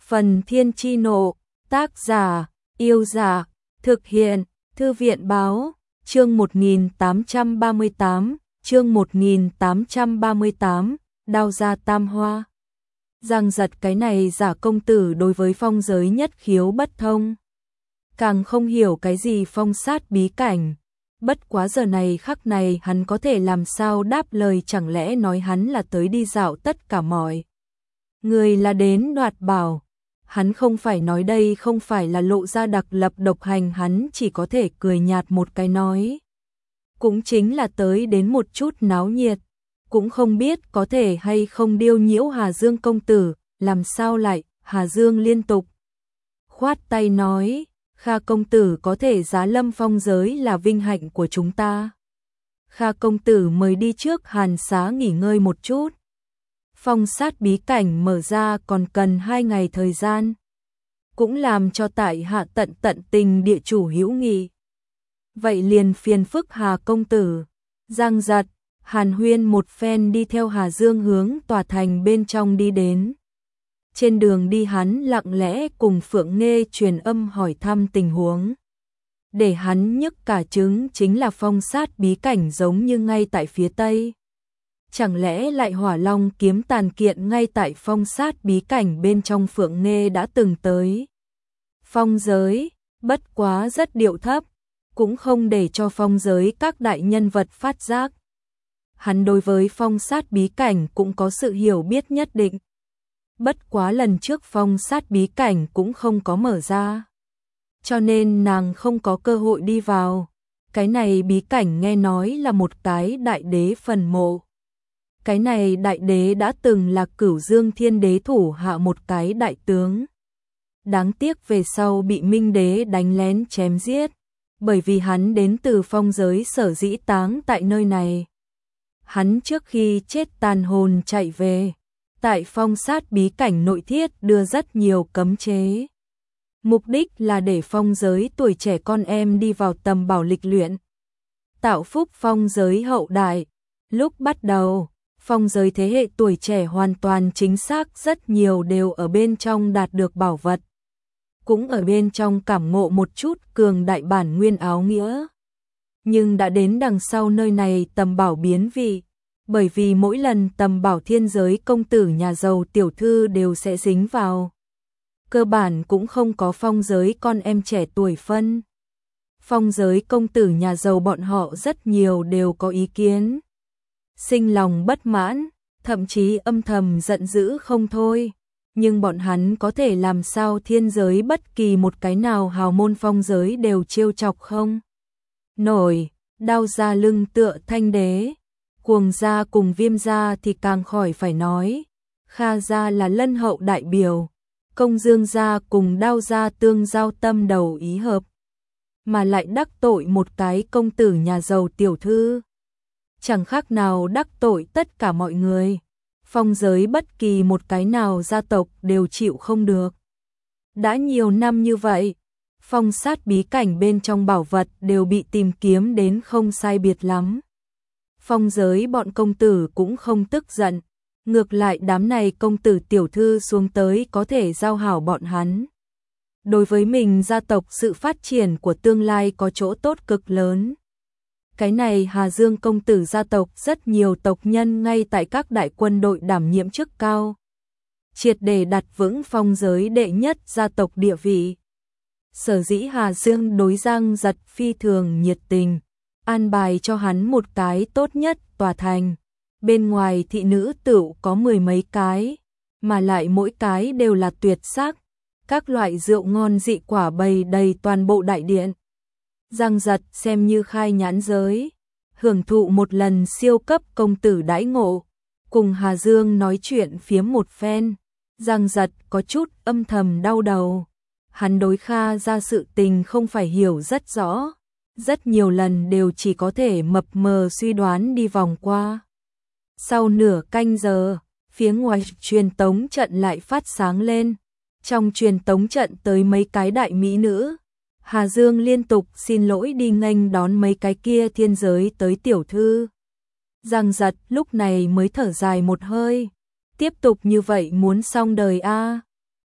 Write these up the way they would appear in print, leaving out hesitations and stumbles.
Phần Thiên Chi Nộ, tác giả, Yêu Dạ, thực hiện, Thư viện Báo, chương 1838, Đao Ra Tam Hoa. Giang Giật cái này giả công tử đối với phong giới nhất khiếu bất thông. Càng không hiểu cái gì phong sát bí cảnh. Bất quá giờ này khắc này hắn có thể làm sao đáp lời, chẳng lẽ nói hắn là tới đi dạo tất cả mọi người là đến đoạt bảo. Hắn không phải nói đây không phải là lộ ra đặc lập độc hành, hắn chỉ có thể cười nhạt một cái nói. Cũng chính là tới đến một chút náo nhiệt, cũng không biết có thể hay không điêu nhiễu Hà Dương công tử, làm sao lại. Hà Dương liên tục khoát tay nói, Kha công tử có thể giá lâm phong giới là vinh hạnh của chúng ta. Kha công tử mời đi trước hàn xá nghỉ ngơi một chút. Phong sát bí cảnh mở ra còn cần 2 ngày thời gian, cũng làm cho tại hạ tận tình địa chủ hữu nghị. Vậy liền phiền phức Hà công tử. Giang Giật, Hàn Huyên một phen đi theo Hà Dương hướng tòa thành bên trong đi đến. Trên đường đi hắn lặng lẽ cùng Phượng Nghê truyền âm hỏi thăm tình huống. Để hắn nhức cả trứng chính là phong sát bí cảnh giống như ngay tại phía tây. Chẳng lẽ lại Hỏa Long kiếm tàn kiện ngay tại phong sát bí cảnh bên trong. Phượng Nghê đã từng tới phong giới, bất quá rất điệu thấp, cũng không để cho phong giới các đại nhân vật phát giác. Hắn đối với phong sát bí cảnh cũng có sự hiểu biết nhất định. Bất quá lần trước phong sát bí cảnh cũng không có mở ra, cho nên nàng không có cơ hội đi vào. Cái này bí cảnh nghe nói là một cái đại đế phần mộ. Cái này đại đế đã từng là Cửu Dương Thiên Đế thủ hạ một cái đại tướng. Đáng tiếc về sau bị Minh Đế đánh lén chém giết, bởi vì hắn đến từ phong giới sở dĩ táng tại nơi này. Hắn trước khi chết tàn hồn chạy về, tại phong sát bí cảnh nội thiết đưa rất nhiều cấm chế. Mục đích là để phong giới tuổi trẻ con em đi vào tầm bảo lịch luyện, tạo phúc phong giới hậu đại. Lúc bắt đầu, phong giới thế hệ tuổi trẻ hoàn toàn chính xác rất nhiều đều ở bên trong đạt được bảo vật, cũng ở bên trong cảm ngộ một chút cường đại bản nguyên áo nghĩa. Nhưng đã đến đằng sau nơi này tầm bảo biến vị, bởi vì mỗi lần tầm bảo thiên giới công tử nhà giàu tiểu thư đều sẽ dính vào. Cơ bản cũng không có phong giới con em trẻ tuổi phân. Phong giới công tử nhà giàu bọn họ rất nhiều đều có ý kiến, sinh lòng bất mãn, thậm chí âm thầm giận dữ không thôi. Nhưng bọn hắn có thể làm sao thiên giới bất kỳ một cái nào hào môn phong giới đều trêu chọc không nổi. Đao Gia lưng tựa Thanh Đế, Cuồng Gia cùng Viêm Gia thì càng khỏi phải nói. Kha Gia là lân hậu đại biểu, Công Dương Gia cùng Đao Gia tương giao tâm đầu ý hợp, mà lại đắc tội một cái công tử nhà giàu tiểu thư, chẳng khác nào đắc tội tất cả mọi người. Phong giới bất kỳ một cái nào gia tộc đều chịu không được. Đã nhiều năm như vậy, phong sát bí cảnh bên trong bảo vật đều bị tìm kiếm đến không sai biệt lắm. Phong giới bọn công tử cũng không tức giận, ngược lại đám này công tử tiểu thư xuống tới có thể giao hảo bọn hắn. Đối với mình gia tộc sự phát triển của tương lai có chỗ tốt cực lớn. Cái này Hà Dương công tử gia tộc rất nhiều tộc nhân ngay tại các đại quân đội đảm nhiệm chức cao, triệt để đặt vững phong giới đệ nhất gia tộc địa vị. Sở dĩ Hà Dương đối Giang Giật phi thường nhiệt tình, an bài cho hắn một cái tốt nhất tòa thành. Bên ngoài thị nữ tửu có 10 mấy cái, mà lại mỗi cái đều là tuyệt sắc. Các loại rượu ngon dị quả bày đầy toàn bộ đại điện. Giang Giật xem như khai nhãn giới, hưởng thụ một lần siêu cấp công tử đãi ngộ, cùng Hà Dương nói chuyện phiếm một phen. Giang Giật có chút âm thầm đau đầu, hắn đối Kha ra sự tình không phải hiểu rất rõ, rất nhiều lần đều chỉ có thể mập mờ suy đoán đi vòng qua. Sau nửa canh giờ, phía ngoài truyền tống trận lại phát sáng lên, trong truyền tống trận tới mấy cái đại mỹ nữ. Hà Dương liên tục xin lỗi đi nghênh đón mấy cái kia thiên giới tới tiểu thư. Giang Giật lúc này mới thở dài một hơi, tiếp tục như vậy muốn xong đời a.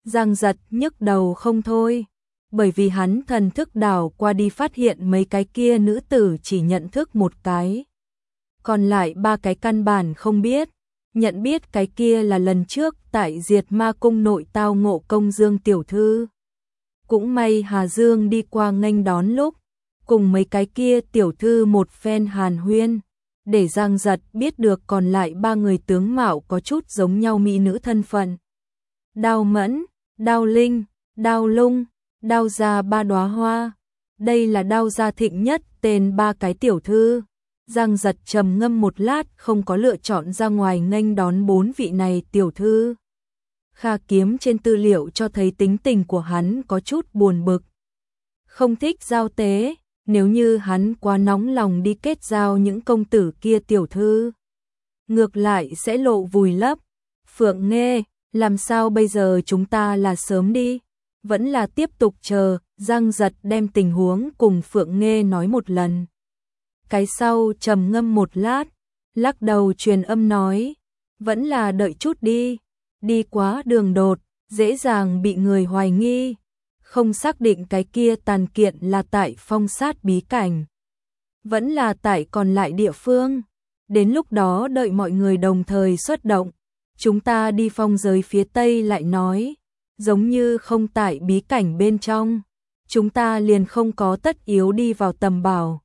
Giang Giật nhức đầu không thôi, bởi vì hắn thần thức đảo qua đi phát hiện mấy cái kia nữ tử chỉ nhận thức một cái. Còn lại ba cái căn bản không biết, nhận biết cái kia là lần trước tại Diệt Ma Cung nội tao ngộ Công Dương tiểu thư. Cũng may Hà Dương đi qua nghênh đón lúc, cùng mấy cái kia tiểu thư một phen hàn huyên, để Giang Giật biết được còn lại ba người tướng mạo có chút giống nhau mỹ nữ thân phận. Đao Mẫn, Đao Linh, Đao Lung, Đao gia ba đóa hoa. Đây là Đao gia thịnh nhất tên ba cái tiểu thư. Giang Giật trầm ngâm một lát không có lựa chọn ra ngoài nghênh đón bốn vị này tiểu thư. Kha Kiếm trên tư liệu cho thấy tính tình của hắn có chút buồn bực. Không thích giao tế, nếu như hắn quá nóng lòng đi kết giao những công tử kia tiểu thư, ngược lại sẽ lộ vùi lấp. Phượng Nghê, làm sao bây giờ, chúng ta là sớm đi, vẫn là tiếp tục chờ? Giang Giật đem tình huống cùng Phượng Nghê nói một lần. Cái sau trầm ngâm một lát, lắc đầu truyền âm nói, vẫn là đợi chút đi, đi quá đường đột, dễ dàng bị người hoài nghi, không xác định cái kia tàn kiện là tại Phong Sát bí cảnh, vẫn là tại còn lại địa phương. Đến lúc đó đợi mọi người đồng thời xuất động, chúng ta đi phong giới phía Tây lại nói, giống như không tại bí cảnh bên trong, chúng ta liền không có tất yếu đi vào tầm bảo.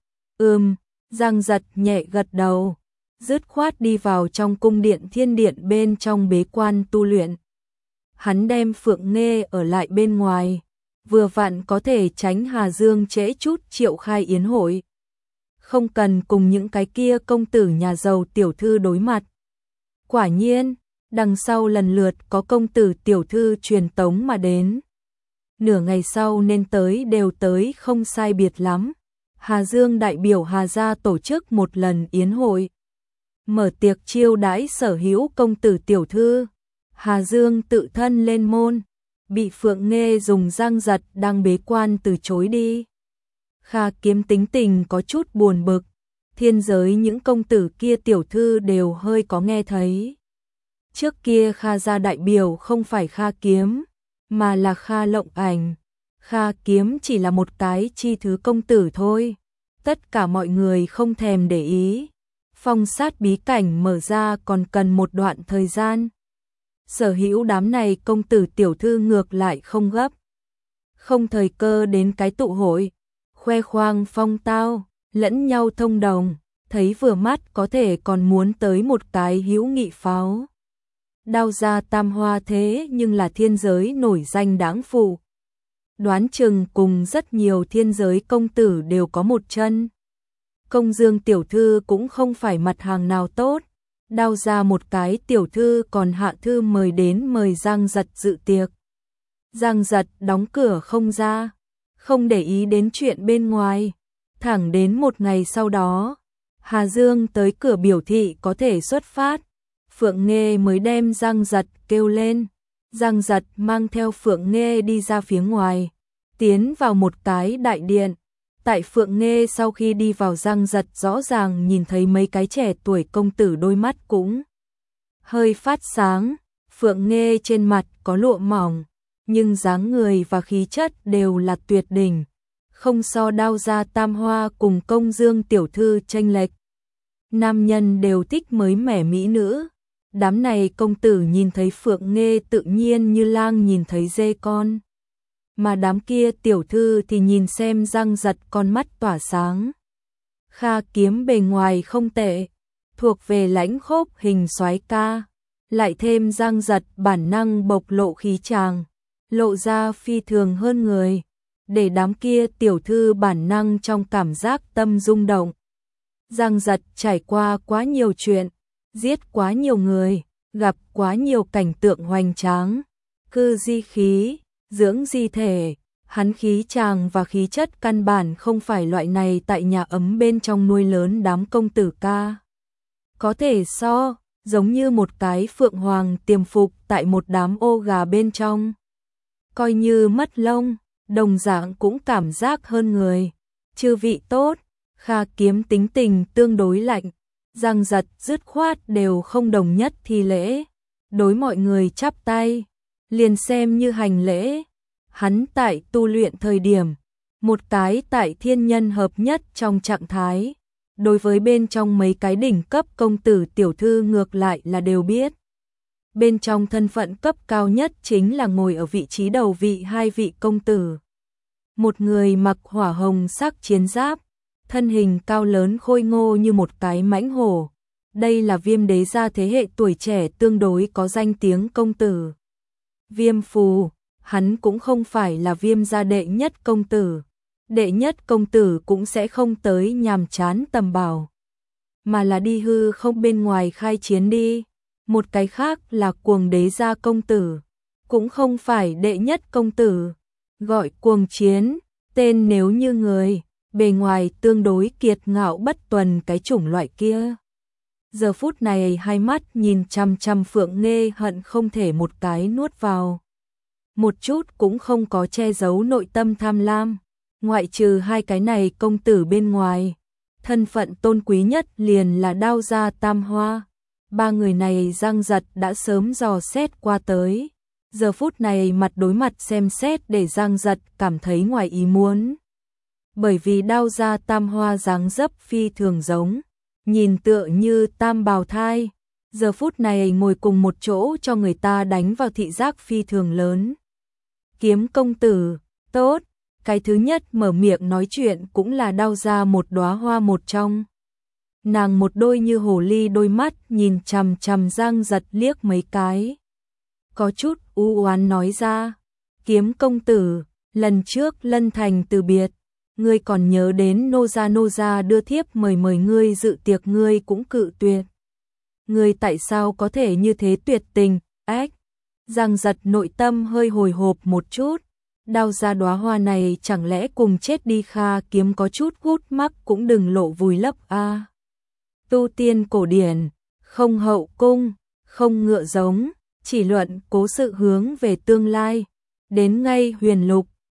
Giang Giật nhẹ gật đầu, dứt khoát đi vào trong cung điện Thiên Điện bên trong bế quan tu luyện. Hắn đem Phượng Nghê ở lại bên ngoài, vừa vặn có thể tránh Hà Dương trễ chút triệu khai yến hội. Không cần cùng những cái kia công tử nhà giàu tiểu thư đối mặt. Quả nhiên, đằng sau lần lượt có công tử tiểu thư truyền tống mà đến. Nửa ngày sau nên tới đều tới không sai biệt lắm. Hà Dương đại biểu Hà gia tổ chức một lần yến hội, mở tiệc chiêu đãi sở hữu công tử tiểu thư. Hà Dương tự thân lên môn, bị Phượng Nghê dùng Giang Giật đang bế quan từ chối đi. Kha Kiếm tính tình có chút buồn bực, thiên giới những công tử kia tiểu thư đều hơi có nghe thấy. Trước kia Kha gia đại biểu không phải Kha Kiếm, mà là Kha Lộng Ảnh. Kha Kiếm chỉ là một cái chi thứ công tử thôi. Tất cả mọi người không thèm để ý. Phong Sát bí cảnh mở ra còn cần một đoạn thời gian. Sở hữu đám này công tử tiểu thư ngược lại không gấp. Không thời cơ đến cái tụ hội, khoe khoang phong tao, lẫn nhau thông đồng, thấy vừa mắt có thể còn muốn tới một cái hữu nghị pháo. Đao gia tam hoa thế nhưng là thiên giới nổi danh đáng phụ. Đoán chừng cùng rất nhiều thiên giới công tử đều có một chân. Công Dương tiểu thư cũng không phải mặt hàng nào tốt. Đao ra một cái tiểu thư còn hạ thư mời đến mời Giang Giật dự tiệc. Giang Giật đóng cửa không ra, không để ý đến chuyện bên ngoài. Thẳng đến một ngày sau đó, Hà Dương tới cửa biểu thị có thể xuất phát. Phượng Nghê mới đem Giang Giật kêu lên. Giang Giật mang theo Phượng Nghê đi ra phía ngoài, tiến vào một cái đại điện. Tại Phượng Nghê sau khi đi vào, Giang Giật rõ ràng nhìn thấy mấy cái trẻ tuổi công tử đôi mắt cũng hơi phát sáng. Phượng Nghê trên mặt có lụa mỏng, nhưng dáng người và khí chất đều là tuyệt đỉnh, không so Đao gia tam hoa cùng Công Dương tiểu thư chênh lệch. Nam nhân đều thích mới mẻ mỹ nữ. Đám này công tử nhìn thấy Phượng Nghê tự nhiên như lang nhìn thấy dê con. Mà đám kia tiểu thư thì nhìn xem Giang Giật con mắt tỏa sáng. Kha Kiếm bề ngoài không tệ, thuộc về lãnh khốc hình soái ca, lại thêm Giang Giật bản năng bộc lộ khí tràng, lộ ra phi thường hơn người, để đám kia tiểu thư bản năng trong cảm giác tâm rung động. Giang Giật trải qua quá nhiều chuyện, giết quá nhiều người, gặp quá nhiều cảnh tượng hoành tráng, cư di khí, dưỡng di thể, hắn khí tràng và khí chất căn bản không phải loại này tại nhà ấm bên trong nuôi lớn đám công tử ca. Có thể so, giống như một cái phượng hoàng tiềm phục tại một đám ô gà bên trong. Coi như mất lông, đồng dạng cũng cảm giác hơn người. Chư vị tốt. Kha Kiếm tính tình tương đối lạnh, Giang Giật dứt khoát đều không đồng nhất thi lễ, đối mọi người chắp tay. liền xem như hành lễ. Hắn tại tu luyện thời điểm, một cái tại thiên nhân hợp nhất trong trạng thái, đối với bên trong mấy cái đỉnh cấp công tử tiểu thư ngược lại là đều biết. Bên trong thân phận cấp cao nhất chính là ngồi ở vị trí đầu vị hai vị công tử. Một người mặc hỏa hồng sắc chiến giáp, thân hình cao lớn khôi ngô như một cái mãnh hổ. Đây là Viêm đế gia thế hệ tuổi trẻ tương đối có danh tiếng công tử. Viêm Phù, hắn cũng không phải là Viêm gia đệ nhất công tử. Đệ nhất công tử cũng sẽ không tới nhàm chán tầm bảo, mà là đi hư không bên ngoài khai chiến đi. Một cái khác là Cuồng đế gia công tử, cũng không phải đệ nhất công tử, gọi Cuồng Chiến, tên nếu như người, bề ngoài tương đối kiệt ngạo bất tuần cái chủng loại kia. Giờ phút này hai mắt nhìn chăm chăm Phượng Nghê hận không thể một cái nuốt vào. Một chút cũng không có che giấu nội tâm tham lam, ngoại trừ hai cái này công tử bên ngoài. Thân phận tôn quý nhất liền là Đao gia Tam Hoa. Ba người này Giang Giật đã sớm dò xét qua tới. Giờ phút này mặt đối mặt xem xét để Giang Giật cảm thấy ngoài ý muốn. Bởi vì Đao gia Tam Hoa dáng dấp phi thường giống, nhìn tựa như tam bào thai. Giờ phút này ngồi cùng một chỗ cho người ta đánh vào thị giác phi thường lớn. Kiếm công tử, tốt. Cái thứ nhất mở miệng nói chuyện cũng là Đao gia một đóa hoa một trong. Nàng một đôi như hồ ly đôi mắt nhìn chằm chằm Giang Giật liếc mấy cái. Có chút u oán nói ra, Kiếm công tử, lần trước Lân Thành từ biệt, ngươi còn nhớ đến nô gia đưa thiếp mời ngươi dự tiệc ngươi cũng cự tuyệt. Ngươi tại sao có thể như thế tuyệt tình, ách. Giang Giật nội tâm hơi hồi hộp một chút. Đao gia đóa hoa này chẳng lẽ cùng chết đi Kha Kiếm có chút hút mắc cũng đừng lộ vùi lấp a. Tu tiên cổ điển, không hậu cung, không ngựa giống, chỉ luận cố sự hướng về tương lai. Đến ngay huyền lục,